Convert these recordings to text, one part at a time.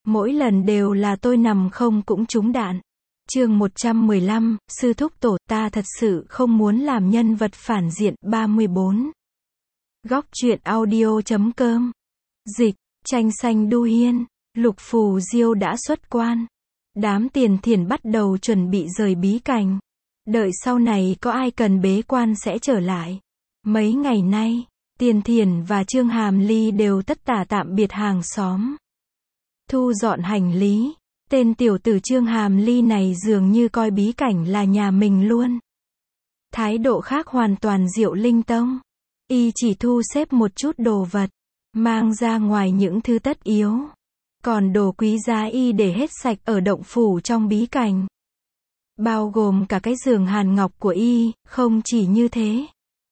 Mỗi lần đều là tôi nằm không cũng trúng đạn. Chương 115, sư thúc tổ, ta thật sự không muốn làm nhân vật phản diện. 34. Góc truyện audio.com. Dịch, Tranh Xanh Đu Hiên, Lục Phù Diêu đã xuất quan. Đám Tiền Thiền bắt đầu chuẩn bị rời bí cảnh. Đợi sau này có ai cần bế quan sẽ trở lại. Mấy ngày nay, Tiền Thiền và Trương Hàm Ly đều tất tả tạm biệt hàng xóm. Thu dọn hành lý. Tên tiểu tử Trương Hàm Ly này dường như coi bí cảnh là nhà mình luôn. Thái độ khác hoàn toàn Diệu Linh Tông. Y chỉ thu xếp một chút đồ vật, mang ra ngoài những thứ tất yếu. Còn đồ quý giá y để hết sạch ở động phủ trong bí cảnh. Bao gồm cả cái giường hàn ngọc của y. Không chỉ như thế,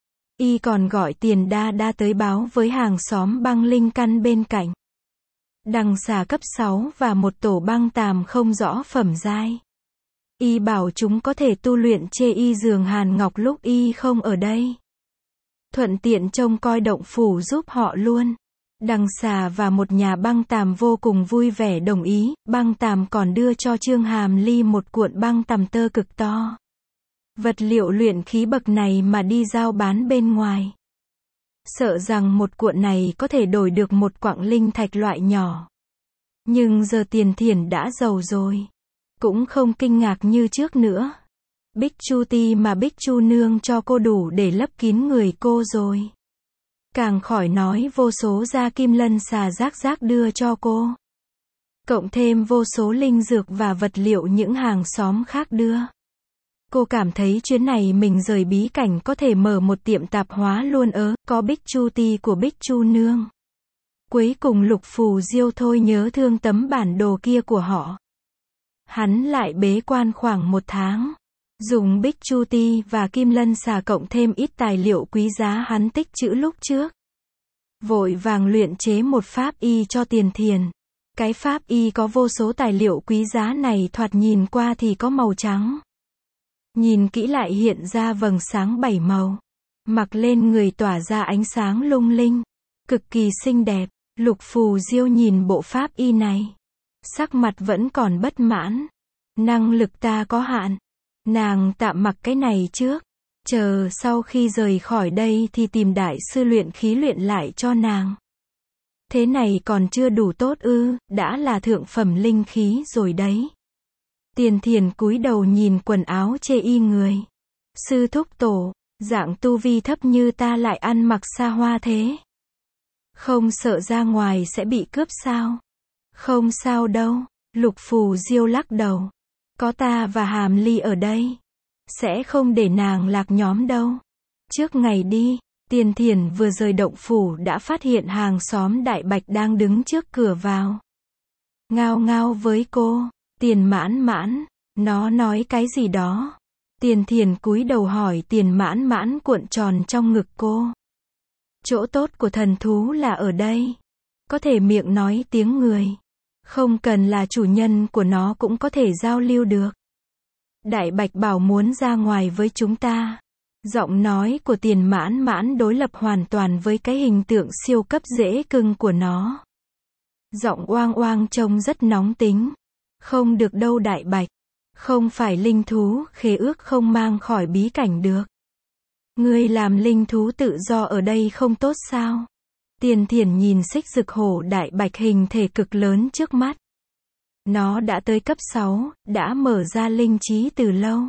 y còn gọi Tiền Đa Đa tới báo với hàng xóm băng linh căn bên cạnh. Đằng xà cấp 6 và một tổ băng tàm không rõ phẩm giai. Y bảo chúng có thể tu luyện chê y giường hàn ngọc lúc y không ở đây. Thuận tiện trông coi động phủ giúp họ luôn. Đằng xà và một nhà băng tàm vô cùng vui vẻ đồng ý. Băng tàm còn đưa cho Trương Hàm Ly một cuộn băng tằm tơ cực to. Vật liệu luyện khí bậc này mà đi giao bán bên ngoài, sợ rằng một cuộn này có thể đổi được một quặng linh thạch loại nhỏ. Nhưng giờ Tiền Thiền đã giàu rồi, cũng không kinh ngạc như trước nữa. Bích Chu Ti mà Bích Chu nương cho cô đủ để lấp kín người cô rồi. Càng khỏi nói vô số gia kim lân xà rác rác đưa cho cô. Cộng thêm vô số linh dược và vật liệu những hàng xóm khác đưa. Cô cảm thấy chuyến này mình rời bí cảnh có thể mở một tiệm tạp hóa luôn có Bích Chu Ti của Bích Chu nương. Cuối cùng Lục Phù Diêu thôi nhớ thương tấm bản đồ kia của họ. Hắn lại bế quan khoảng 1 tháng. Dùng Bích Chu Ti và Kim Lân xà cộng thêm ít tài liệu quý giá hắn tích trữ lúc trước. Vội vàng luyện chế một pháp y cho Tiền Thiền. Cái pháp y có vô số tài liệu quý giá này thoạt nhìn qua thì có màu trắng. Nhìn kỹ lại hiện ra vầng sáng 7 màu. Mặc lên người tỏa ra ánh sáng lung linh. Cực kỳ xinh đẹp. Lục Phù Diêu nhìn bộ pháp y này. Sắc mặt vẫn còn bất mãn. Năng lực ta có hạn. Nàng tạm mặc cái này trước. Chờ sau khi rời khỏi đây thì tìm đại sư luyện khí luyện lại cho nàng. Thế này còn chưa đủ tốt ư, đã là thượng phẩm linh khí rồi đấy. Tiền Thiền cúi đầu nhìn quần áo chê y người. Sư thúc tổ, dạng tu vi thấp như ta lại ăn mặc xa hoa thế. Không sợ ra ngoài sẽ bị cướp sao? Không sao đâu, Lục Phù Diêu lắc đầu. Có ta và Hàm Ly ở đây. Sẽ không để nàng lạc nhóm đâu. Trước ngày đi, Tiền Thiền vừa rời động phủ đã phát hiện hàng xóm Đại Bạch đang đứng trước cửa vào. Ngao ngao với cô. Tiền Mãn Mãn, nó nói cái gì đó. Tiền Thiền cúi đầu hỏi Tiền Mãn Mãn cuộn tròn trong ngực cô. Chỗ tốt của thần thú là ở đây. Có thể miệng nói tiếng người. Không cần là chủ nhân của nó cũng có thể giao lưu được. Đại Bạch bảo muốn ra ngoài với chúng ta. Giọng nói của Tiền Mãn Mãn đối lập hoàn toàn với cái hình tượng siêu cấp dễ cưng của nó. Giọng oang oang trông rất nóng tính. Không được đâu Đại Bạch. Không phải linh thú, khế ước không mang khỏi bí cảnh được. Ngươi làm linh thú tự do ở đây không tốt sao? Tiền Thiền nhìn xích rực hổ Đại Bạch hình thể cực lớn trước mắt. Nó đã tới cấp 6, đã mở ra linh trí từ lâu.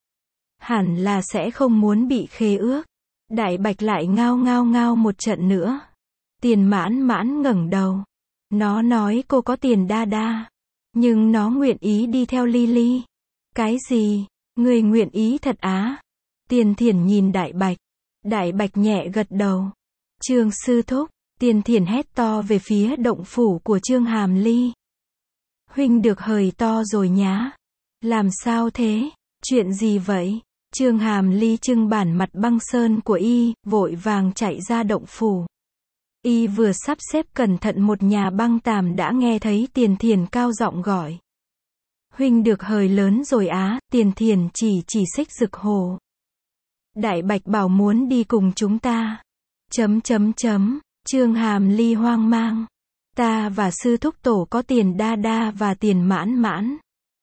Hẳn là sẽ không muốn bị khế ước. Đại Bạch lại ngao ngao ngao một trận nữa. Tiền Mãn Mãn ngẩng đầu. Nó nói cô có Tiền Đa Đa. Nhưng nó nguyện ý đi theo Lily. Cái gì? Người nguyện ý thật á? Tiền Thiền nhìn Đại Bạch. Đại Bạch nhẹ gật đầu. Trương sư thúc. Tiền Thiền hét to về phía động phủ của Trương Hàm Ly. Huynh được hời to rồi nhá. Làm sao thế? Chuyện gì vậy? Trương Hàm Ly trưng bản mặt băng sơn của y, vội vàng chạy ra động phủ. Y vừa sắp xếp cẩn thận một nhà băng tàm đã nghe thấy Tiền Thiền cao giọng gọi. Huynh được hời lớn rồi á. Tiền Thiền chỉ xích rực hổ. Đại Bạch bảo muốn đi cùng chúng ta. Trương Hàm Ly hoang mang. Ta và sư thúc tổ có Tiền Đa Đa và Tiền Mãn Mãn.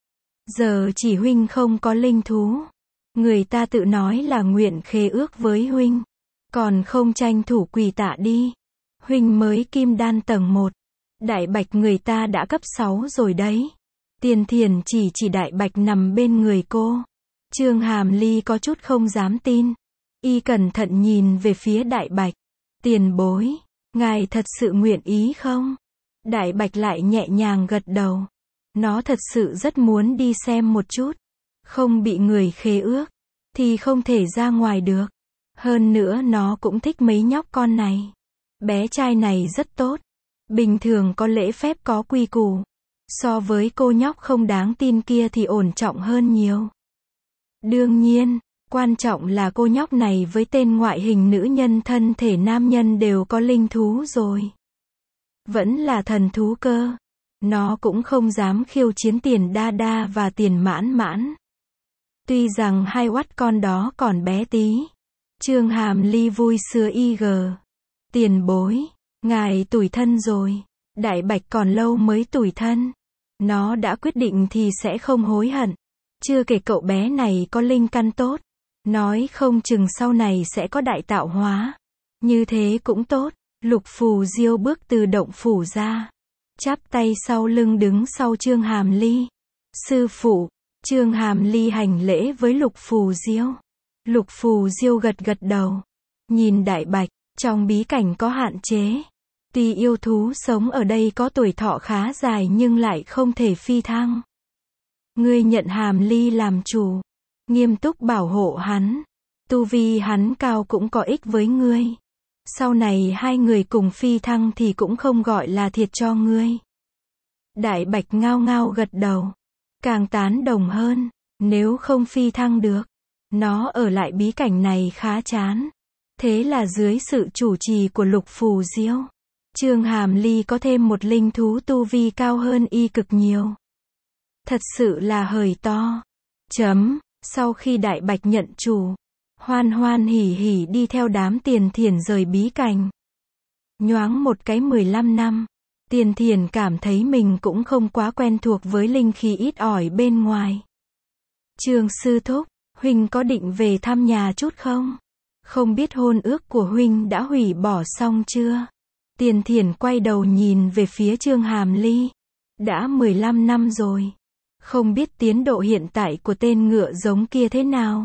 Giờ chỉ huynh không có linh thú. Người ta tự nói là nguyện khế ước với huynh. Còn không tranh thủ quỳ tạ đi. Huynh mới kim đan tầng 1. Đại bạch người ta đã cấp 6 rồi đấy. Tiền Thiền chỉ đại bạch nằm bên người cô. Trương Hàm Ly có chút không dám tin. Y cẩn thận nhìn về phía đại bạch. Tiền bối, ngài thật sự nguyện ý không? Đại bạch lại nhẹ nhàng gật đầu. Nó thật sự rất muốn đi xem một chút. Không bị người khế ước, thì không thể ra ngoài được. Hơn nữa nó cũng thích mấy nhóc con này. Bé trai này rất tốt. Bình thường có lễ phép có quy củ. So với cô nhóc không đáng tin kia thì ổn trọng hơn nhiều. Đương nhiên, quan trọng là cô nhóc này với tên ngoại hình nữ nhân thân thể nam nhân đều có linh thú rồi. Vẫn là thần thú cơ. Nó cũng không dám khiêu chiến Tiền Đa Đa và Tiền Mãn Mãn. Tuy rằng hai oắt con đó còn bé tí. Trương Hàm Ly vui sướng IG. Tiền bối, ngài tủi thân rồi. Đại bạch còn lâu mới tủi thân. Nó đã quyết định thì sẽ không hối hận. Chưa kể cậu bé này có linh căn tốt. Nói không chừng sau này sẽ có đại tạo hóa. Như thế cũng tốt. Lục Phù Diêu bước từ động phủ ra. Chắp tay sau lưng đứng sau Trương Hàm Ly. Sư phụ. Trương Hàm Ly hành lễ với Lục Phù Diêu. Lục Phù Diêu gật đầu. Nhìn đại bạch, trong bí cảnh có hạn chế. Tuy yêu thú sống ở đây có tuổi thọ khá dài nhưng lại không thể phi thăng. Ngươi nhận Hàm Ly làm chủ. Nghiêm túc bảo hộ hắn. Tu vi hắn cao cũng có ích với ngươi. Sau này hai người cùng phi thăng thì cũng không gọi là thiệt cho ngươi. Đại bạch ngao ngao gật đầu. Càng tán đồng hơn. Nếu không phi thăng được, nó ở lại bí cảnh này khá chán. Thế là dưới sự chủ trì của Lục Phù Diêu, Trương Hàm Ly có thêm một linh thú tu vi cao hơn y cực nhiều. Thật sự là hời to. Sau khi đại bạch nhận chủ, hoan hoan hỉ hỉ đi theo đám Tiền Thiền rời bí cảnh. Nhoáng một cái 15 năm, Tiền Thiền cảm thấy mình cũng không quá quen thuộc với linh khí ít ỏi bên ngoài. Trương sư thúc, huynh có định về thăm nhà chút không? Không biết hôn ước của huynh đã hủy bỏ xong chưa? Tiền Thiền quay đầu nhìn về phía Trương Hàm Ly. Đã 15 năm rồi. Không biết tiến độ hiện tại của tên ngựa giống kia thế nào?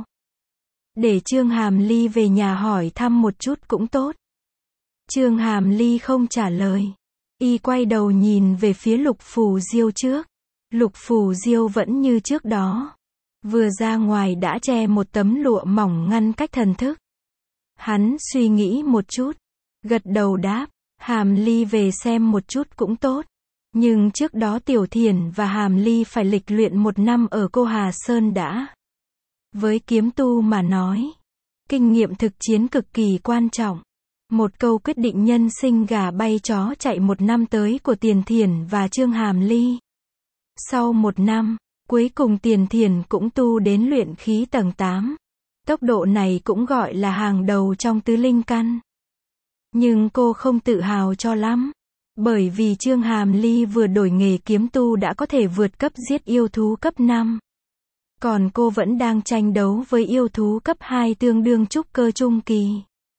Để Trương Hàm Ly về nhà hỏi thăm một chút cũng tốt. Trương Hàm Ly không trả lời. Y quay đầu nhìn về phía Lục Phù Diêu trước. Lục Phù Diêu vẫn như trước đó. Vừa ra ngoài đã che một tấm lụa mỏng ngăn cách thần thức. Hắn suy nghĩ một chút. Gật đầu đáp. Hàm Ly về xem một chút cũng tốt. Nhưng trước đó Tiểu Thiền và Hàm Ly phải lịch luyện 1 năm ở Cô Hà Sơn đã. Với kiếm tu mà nói, kinh nghiệm thực chiến cực kỳ quan trọng. Một câu quyết định nhân sinh gà bay chó chạy 1 năm tới của Tiền Thiền và Trương Hàm Ly. Sau 1 năm, cuối cùng Tiền Thiền cũng tu đến luyện khí tầng 8. Tốc độ này cũng gọi là hàng đầu trong tứ linh căn. Nhưng cô không tự hào cho lắm. Bởi vì Trương Hàm Ly vừa đổi nghề kiếm tu đã có thể vượt cấp giết yêu thú cấp 5. Còn cô vẫn đang tranh đấu với yêu thú cấp 2 tương đương trúc cơ trung kỳ.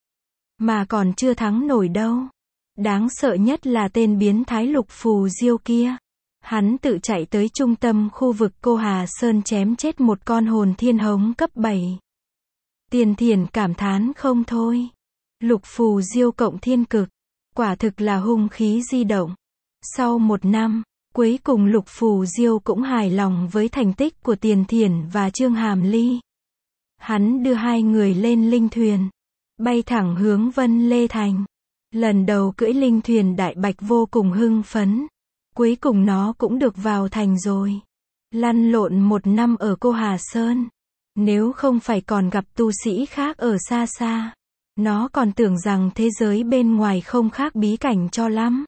Mà còn chưa thắng nổi đâu. Đáng sợ nhất là tên biến thái Lục Phù Diêu kia. Hắn tự chạy tới trung tâm khu vực Cô Hà Sơn chém chết một con hồn thiên hống cấp 7. Tiền Thiền cảm thán không thôi. Lục Phù Diêu cộng thiên cực. Quả thực là hung khí di động. Sau 1 năm, cuối cùng Lục Phù Diêu cũng hài lòng với thành tích của Tiền Thiền và Trương Hàm Ly. Hắn đưa hai người lên linh thuyền, bay thẳng hướng Vân Lê Thành. Lần đầu cưỡi linh thuyền đại bạch vô cùng hưng phấn. Cuối cùng nó cũng được vào thành rồi. Lăn lộn 1 năm ở Cô Hà Sơn. Nếu không phải còn gặp tu sĩ khác ở xa xa, nó còn tưởng rằng thế giới bên ngoài không khác bí cảnh cho lắm.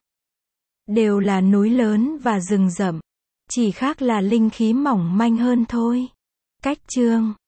Đều là núi lớn và rừng rậm. Chỉ khác là linh khí mỏng manh hơn thôi. Cách chương